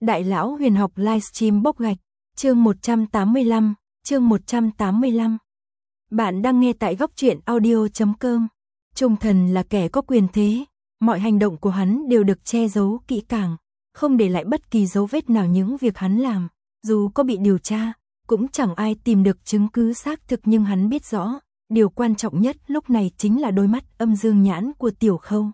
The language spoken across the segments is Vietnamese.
Đại lão huyền học livestream bốc gạch, chương 185, chương 185. Bạn đang nghe tại góc truyện audio.com. Trung thần là kẻ có quyền thế, mọi hành động của hắn đều được che giấu kỹ càng, không để lại bất kỳ dấu vết nào những việc hắn làm, dù có bị điều tra, cũng chẳng ai tìm được chứng cứ xác thực, nhưng hắn biết rõ, điều quan trọng nhất lúc này chính là đôi mắt âm dương nhãn của Tiểu Khâu.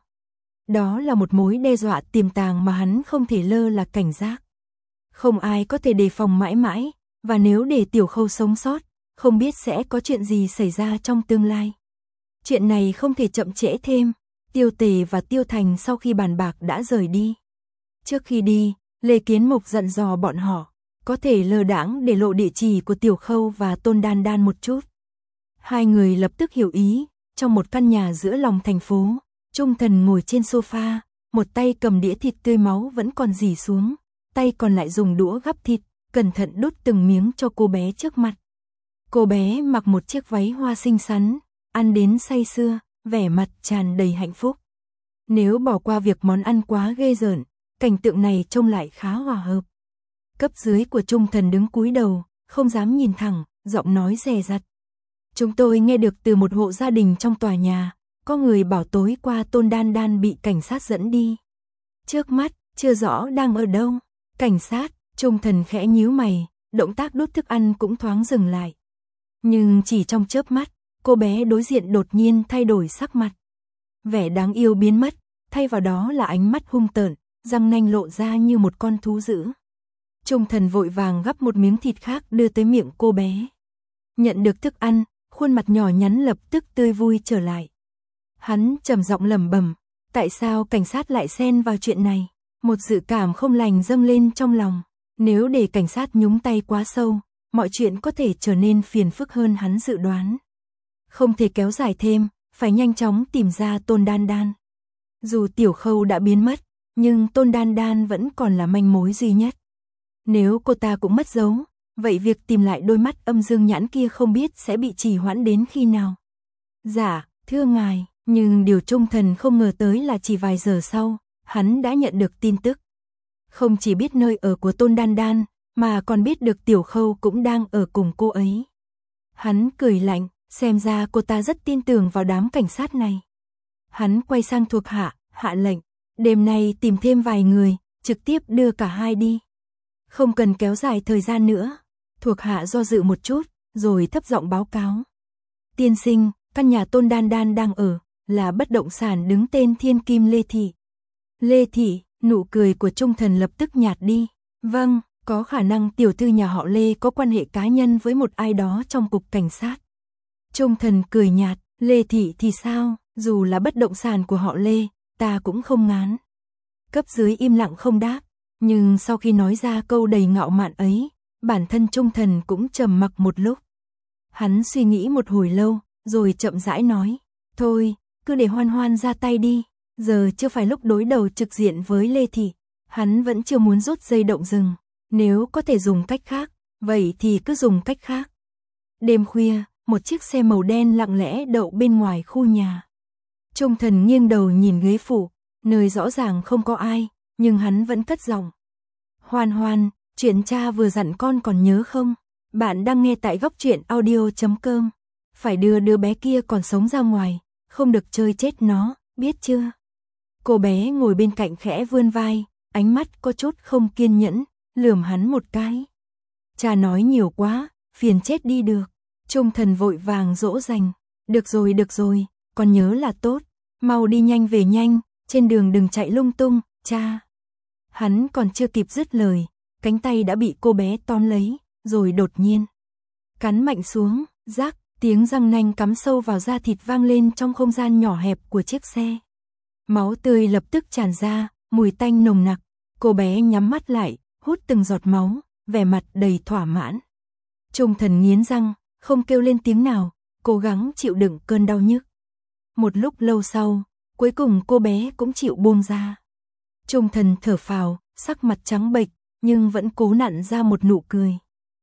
Đó là một mối đe dọa tiềm tàng mà hắn không thể lơ là cảnh giác. Không ai có thể đề phòng mãi mãi, và nếu để Tiểu Khâu sống sót, không biết sẽ có chuyện gì xảy ra trong tương lai. Chuyện này không thể chậm trễ thêm. Tiêu Tề và Tiêu Thành sau khi bàn bạc đã rời đi. Trước khi đi, Lê Kiến Mục dặn dò bọn họ, có thể lơ đãng để lộ địa chỉ của Tiểu Khâu và Tôn Đan Đan một chút. Hai người lập tức hiểu ý. Trong một căn nhà giữa lòng thành phố, Trung thần ngồi trên sofa, một tay cầm đĩa thịt tươi máu vẫn còn rỉ xuống, tay còn lại dùng đũa gắp thịt, cẩn thận đút từng miếng cho cô bé trước mặt. Cô bé mặc một chiếc váy hoa xinh xắn, ăn đến say sưa, vẻ mặt tràn đầy hạnh phúc. Nếu bỏ qua việc món ăn quá ghê rợn, cảnh tượng này trông lại khá hòa hợp. Cấp dưới của Trung thần đứng cúi đầu, không dám nhìn thẳng, giọng nói dè dặt. Chúng tôi nghe được từ một hộ gia đình trong tòa nhà, có người bảo tối qua Tôn Đan Đan bị cảnh sát dẫn đi. Trước mắt, chưa rõ đang ở đâu. Cảnh sát, Trung thần khẽ nhíu mày, động tác đút thức ăn cũng thoáng dừng lại. Nhưng chỉ trong chớp mắt, cô bé đối diện đột nhiên thay đổi sắc mặt. Vẻ đáng yêu biến mất, thay vào đó là ánh mắt hung tợn, răng nanh lộ ra như một con thú dữ. Trung thần vội vàng gắp một miếng thịt khác đưa tới miệng cô bé. Nhận được thức ăn, khuôn mặt nhỏ nhắn lập tức tươi vui trở lại. Hắn trầm giọng lẩm bẩm, tại sao cảnh sát lại xen vào chuyện này? Một dự cảm không lành dâng lên trong lòng. Nếu để cảnh sát nhúng tay quá sâu, mọi chuyện có thể trở nên phiền phức hơn hắn dự đoán. Không thể kéo dài thêm, phải nhanh chóng tìm ra Tôn Đan Đan. Dù Tiểu Khâu đã biến mất, nhưng Tôn Đan Đan vẫn còn là manh mối duy nhất. Nếu cô ta cũng mất dấu, vậy việc tìm lại đôi mắt âm dương nhãn kia không biết sẽ bị trì hoãn đến khi nào. Dạ, thưa ngài, nhưng điều Trung thần không ngờ tới là chỉ vài giờ sau, hắn đã nhận được tin tức. Không chỉ biết nơi ở của Tôn Đan Đan, mà còn biết được Tiểu Khâu cũng đang ở cùng cô ấy. Hắn cười lạnh, xem ra cô ta rất tin tưởng vào đám cảnh sát này. Hắn quay sang thuộc hạ, hạ lệnh, đêm nay tìm thêm vài người, trực tiếp đưa cả hai đi. Không cần kéo dài thời gian nữa. Thuộc hạ do dự một chút, rồi thấp giọng báo cáo. Tiên sinh, căn nhà Tôn Đan Đan đang ở, là bất động sản đứng tên Thiên Kim Lê Thị. Lê Thị, nụ cười của Trung thần lập tức nhạt đi. Vâng, có khả năng tiểu thư nhà họ Lê có quan hệ cá nhân với một ai đó trong cục cảnh sát. Trung thần cười nhạt, Lê Thị thì sao, dù là bất động sản của họ Lê, ta cũng không ngán. Cấp dưới im lặng không đáp, nhưng sau khi nói ra câu đầy ngạo mạn ấy, bản thân Trung thần cũng trầm mặc một lúc. Hắn suy nghĩ một hồi lâu, rồi chậm rãi nói, thôi, cứ để Hoan Hoan ra tay đi, giờ chưa phải lúc đối đầu trực diện với Lê Thị, hắn vẫn chưa muốn rút dây động rừng, nếu có thể dùng cách khác, vậy thì cứ dùng cách khác. Đêm khuya, một chiếc xe màu đen lặng lẽ đậu bên ngoài khu nhà. Trung thần nghiêng đầu nhìn ghế phụ, nơi rõ ràng không có ai, nhưng hắn vẫn cất giọng. Hoan Hoan, chuyện cha vừa dặn con còn nhớ không? Bạn đang nghe tại góc truyện audio.com. Phải đưa đứa bé kia còn sống ra ngoài, không được chơi chết nó, biết chưa? Cô bé ngồi bên cạnh khẽ vươn vai, ánh mắt có chút không kiên nhẫn, lườm hắn một cái. Cha nói nhiều quá, phiền chết đi được. Trung thần vội vàng dỗ dành. Được rồi, con nhớ là tốt. Mau đi nhanh về nhanh, trên đường đừng chạy lung tung, cha. Hắn còn chưa kịp dứt lời, cánh tay đã bị cô bé tóm lấy, rồi đột nhiên cắn mạnh xuống, rắc, tiếng răng nanh cắm sâu vào da thịt vang lên trong không gian nhỏ hẹp của chiếc xe. Máu tươi lập tức tràn ra, mùi tanh nồng nặc. Cô bé nhắm mắt lại, hút từng giọt máu, vẻ mặt đầy thỏa mãn. Trung thần nghiến răng, không kêu lên tiếng nào, cố gắng chịu đựng cơn đau nhức. Một lúc lâu sau, cuối cùng cô bé cũng chịu buông ra. Trung thần thở phào, sắc mặt trắng bệch, nhưng vẫn cố nặn ra một nụ cười.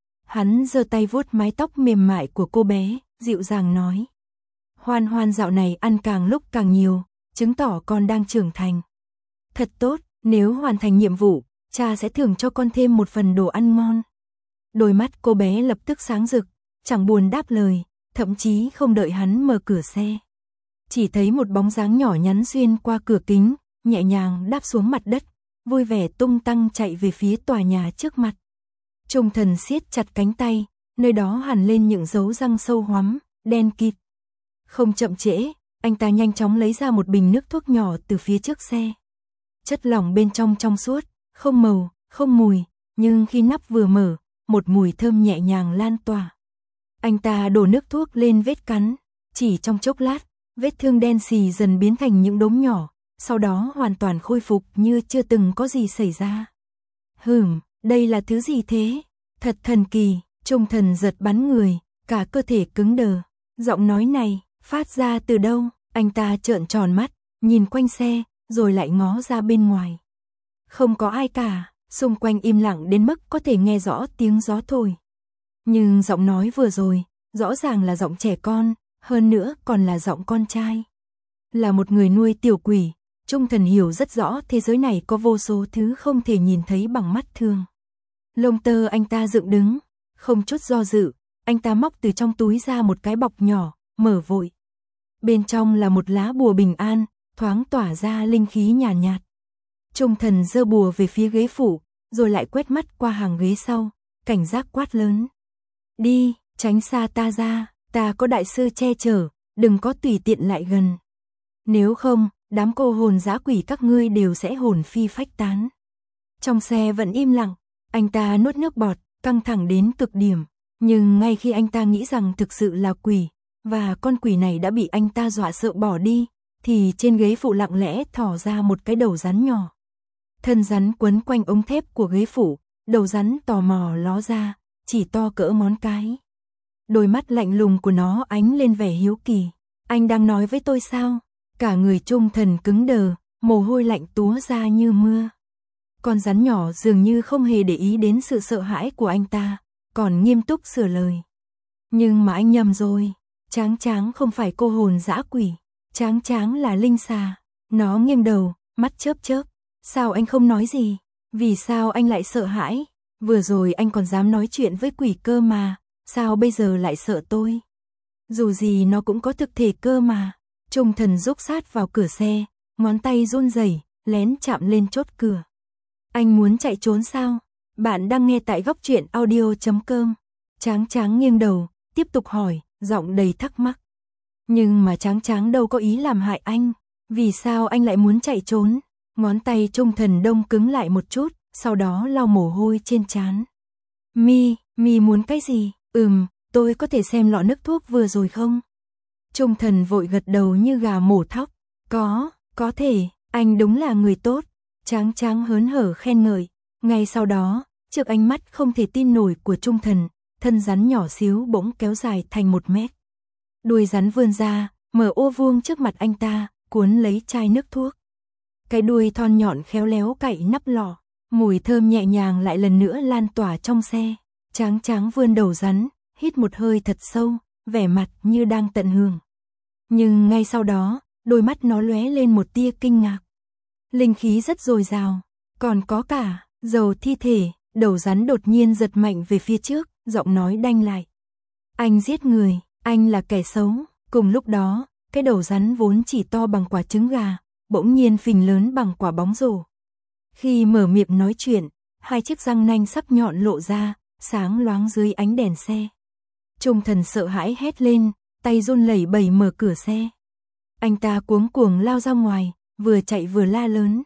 Hắn giơ tay vuốt mái tóc mềm mại của cô bé, dịu dàng nói. Hoan Hoan dạo này ăn càng lúc càng nhiều, chứng tỏ con đang trưởng thành. Thật tốt, nếu hoàn thành nhiệm vụ, cha sẽ thưởng cho con thêm một phần đồ ăn ngon. Đôi mắt cô bé lập tức sáng rực, chẳng buồn đáp lời, thậm chí không đợi hắn mở cửa xe. Chỉ thấy một bóng dáng nhỏ nhắn xuyên qua cửa kính, nhẹ nhàng đáp xuống mặt đất, vui vẻ tung tăng chạy về phía tòa nhà trước mặt. Trung Thần siết chặt cánh tay, nơi đó hằn lên những dấu răng sâu hoắm, đen kịt. Không chậm trễ, anh ta nhanh chóng lấy ra một bình nước thuốc nhỏ từ phía trước xe. Chất lỏng bên trong trong suốt, không màu, không mùi, nhưng khi nắp vừa mở, một mùi thơm nhẹ nhàng lan tỏa. Anh ta đổ nước thuốc lên vết cắn, chỉ trong chốc lát, vết thương đen xì dần biến thành những đốm nhỏ, sau đó hoàn toàn khôi phục như chưa từng có gì xảy ra. Đây là thứ gì thế? Thật thần kỳ, Trung Thần giật bắn người, cả cơ thể cứng đờ. Giọng nói này, phát ra từ đâu? Anh ta trợn tròn mắt, nhìn quanh xe, rồi lại ngó ra bên ngoài. Không có ai cả, xung quanh im lặng đến mức có thể nghe rõ tiếng gió thổi. Nhưng giọng nói vừa rồi, rõ ràng là giọng trẻ con, hơn nữa còn là giọng con trai. Là một người nuôi tiểu quỷ, Trung Thần hiểu rất rõ thế giới này có vô số thứ không thể nhìn thấy bằng mắt thường. Lông tơ anh ta dựng đứng, không chút do dự, anh ta móc từ trong túi ra một cái bọc nhỏ, mở vội. Bên trong là một lá bùa bình an, thoáng tỏa ra linh khí nhàn nhạt. Trung Thần giơ bùa về phía ghế phụ, rồi lại quét mắt qua hàng ghế sau, cảnh giác quát lớn. Đi, tránh xa ta ra, ta có đại sư che chở, đừng có tùy tiện lại gần. Nếu không, đám cô hồn dã quỷ các ngươi đều sẽ hồn phi phách tán. Trong xe vẫn im lặng, anh ta nuốt nước bọt, căng thẳng đến cực điểm. Nhưng ngay khi anh ta nghĩ rằng thực sự là quỷ, và con quỷ này đã bị anh ta dọa sợ bỏ đi, thì trên ghế phụ lặng lẽ thò ra một cái đầu rắn nhỏ. Thân rắn quấn quanh ống thép của ghế phụ, đầu rắn tò mò ló ra, chỉ to cỡ ngón cái. Đôi mắt lạnh lùng của nó ánh lên vẻ hiếu kỳ. Anh đang nói với tôi sao? Cả người Trung Thần cứng đờ, mồ hôi lạnh túa ra như mưa. Con rắn nhỏ dường như không hề để ý đến sự sợ hãi của anh ta, còn nghiêm túc sửa lời. Nhưng mà anh nhầm rồi, Tráng Tráng không phải cô hồn dã quỷ, Tráng Tráng là linh xà. Nó nghiêng đầu, mắt chớp chớp. Sao anh không nói gì? Vì sao anh lại sợ hãi? Vừa rồi anh còn dám nói chuyện với quỷ cơ mà, sao bây giờ lại sợ tôi? Dù gì nó cũng có thực thể cơ mà. Trung Thần rúc sát vào cửa xe, ngón tay run rẩy, lén chạm lên chốt cửa. Anh muốn chạy trốn sao? Bạn đang nghe tại góc truyện audio.com. Tráng Tráng nghiêng đầu, tiếp tục hỏi, giọng đầy thắc mắc. Nhưng mà Tráng Tráng đâu có ý làm hại anh, vì sao anh lại muốn chạy trốn? Ngón tay Trung Thần đông cứng lại một chút, sau đó lau mồ hôi trên trán. Mi muốn cái gì? Tôi có thể xem lọ nước thuốc vừa rồi không? Trung Thần vội gật đầu như gà mổ thóc. Có thể, anh đúng là người tốt. Tráng Tráng hớn hở khen ngợi. Ngay sau đó, trước ánh mắt không thể tin nổi của Trung Thần, thân rắn nhỏ xíu bỗng kéo dài thành 1 mét. Đuôi rắn vươn ra, mở ô vuông trước mặt anh ta, cuốn lấy chai nước thuốc. Cái đuôi thon nhọn khéo léo cạy nắp lọ, mùi thơm nhẹ nhàng lại lần nữa lan tỏa trong xe. Tráng Tráng vươn đầu rắn, hít một hơi thật sâu, vẻ mặt như đang tận hưởng. Nhưng ngay sau đó, đôi mắt nó lóe lên một tia kinh ngạc. Linh khí rất dồi dào, còn có cả dầu thi thể. Đầu rắn đột nhiên giật mạnh về phía trước, giọng nói đanh lại. Anh giết người, anh là kẻ xấu. Cùng lúc đó, cái đầu rắn vốn chỉ to bằng quả trứng gà, bỗng nhiên phình lớn bằng quả bóng rổ. Khi mở miệng nói chuyện, 2 chiếc răng nanh sắc nhọn lộ ra, sáng loáng dưới ánh đèn xe. Trung Thần sợ hãi hét lên, tay run lẩy bẩy mở cửa xe. Anh ta cuống cuồng lao ra ngoài, vừa chạy vừa la lớn.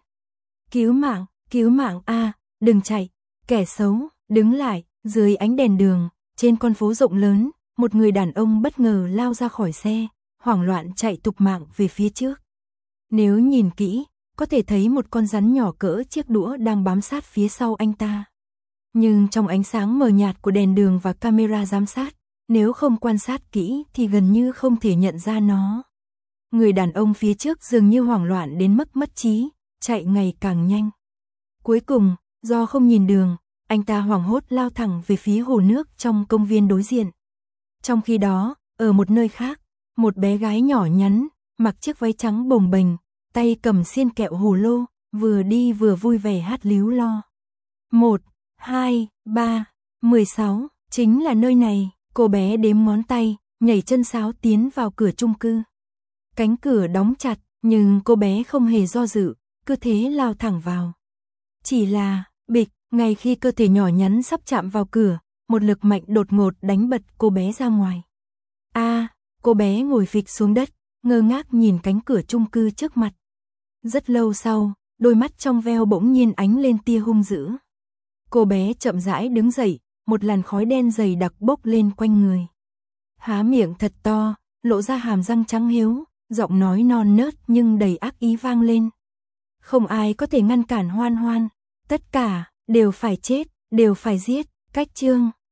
Cứu mạng a, đừng chạy, kẻ xấu, đứng lại. Dưới ánh đèn đường, trên con phố rộng lớn, một người đàn ông bất ngờ lao ra khỏi xe, hoảng loạn chạy thục mạng về phía trước. Nếu nhìn kỹ, có thể thấy một con rắn nhỏ cỡ chiếc đũa đang bám sát phía sau anh ta. Nhưng trong ánh sáng mờ nhạt của đèn đường và camera giám sát, nếu không quan sát kỹ thì gần như không thể nhận ra nó. Người đàn ông phía trước dường như hoảng loạn đến mức mất trí, chạy ngày càng nhanh. Cuối cùng, do không nhìn đường, anh ta hoảng hốt lao thẳng về phía hồ nước trong công viên đối diện. Trong khi đó, ở một nơi khác, một bé gái nhỏ nhắn, mặc chiếc váy trắng bồng bềnh, tay cầm xiên kẹo hồ lô, vừa đi vừa vui vẻ hát líu lo. 1, 2, 3, 16, chính là nơi này. Cô bé đếm ngón tay, nhảy chân sáo tiến vào cửa chung cư. Cánh cửa đóng chặt, nhưng cô bé không hề do dự, cứ thế lao thẳng vào. Chỉ là, bịch, ngay khi cơ thể nhỏ nhắn sắp chạm vào cửa, một lực mạnh đột ngột đánh bật cô bé ra ngoài. Cô bé ngồi phịch xuống đất, ngơ ngác nhìn cánh cửa chung cư trước mặt. Rất lâu sau, đôi mắt trong veo bỗng nhiên ánh lên tia hung dữ. Cô bé chậm rãi đứng dậy, một làn khói đen dày đặc bốc lên quanh người. Há miệng thật to, lộ ra hàm răng trắng hiếu, giọng nói non nớt nhưng đầy ác ý vang lên. Không ai có thể ngăn cản Hoan Hoan, tất cả đều phải chết, đều phải giết. Cách chương